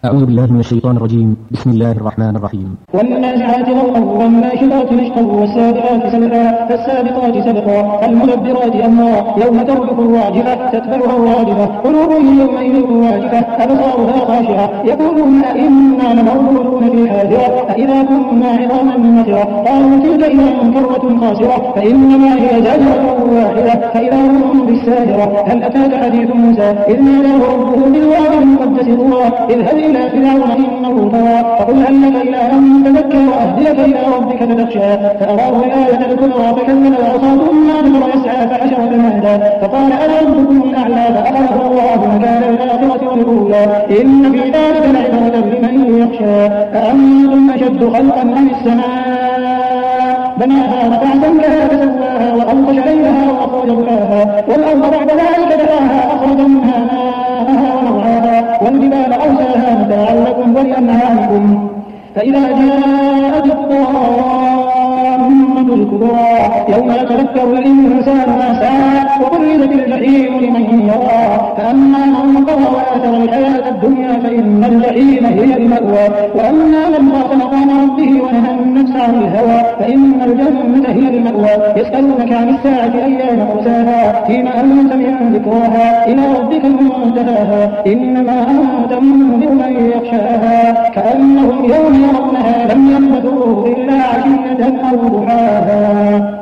أعوذ بالله من الشيطان الرجيم. بسم الله الرحمن الرحيم. والنازعات غرقا والناشطات نشطا والسابقات سبقا فالسابقات سبقا فالمدبرات أمرا يوم ترجف الراجفة تتبعها الرادفة قلوب يومئذ واجفة أبصارها خاشعة يقولون أئنا لمردودون في الحافرة أإذا كنا عظاما نخرة قالوا تلك إذا كرة خاسرة فإنما هي زجرة واحدة فإذا هم بالساهرة. هل أتاك حديث موسى إذ ناداه ربه بالواد المقدس طوى اذهب إلى فرعون إنه طغى فقل هل لك إلى أن تزكى وأهديك إلى ربك فتخشى فأراه الآية الكبرى فكذب وعصى ثم أدبر يسعى فحشر فنادى فقال أنا ربكم الأعلى فأخذه الله مكان الآخرة والأولى إن في ذلك لعبرة لمن يخشى. أأنتم أشد خلقا أم السماء بناها رفع سمكها فسواها وأغطش ليلها وأخرج ضحاها والأرض بعد ذلك دحاها أخرج منها ماءها ومرعاها والجبال أرساها متاعا لكم ولأنعامكم فإذا جاءت الطامة الكبرى يوم يتذكر الإنسان ما سعى وبرزت الجحيم لمن يرى فأما من طغى وآثر الحياة الدنيا فإن الجحيم هي المأوى وأما من خاف مقام ربه ونهى النفس عن الهوى فإن الجنة هي المأوى. يسألونك عن الساعة أيان مرساها فيما أنت من ذكراها إلى ربك منتهاها إنما أنت منذر من يخشاها كأنهم يوم يرونها لم يلبثوا إلا عشية أو ضحاها.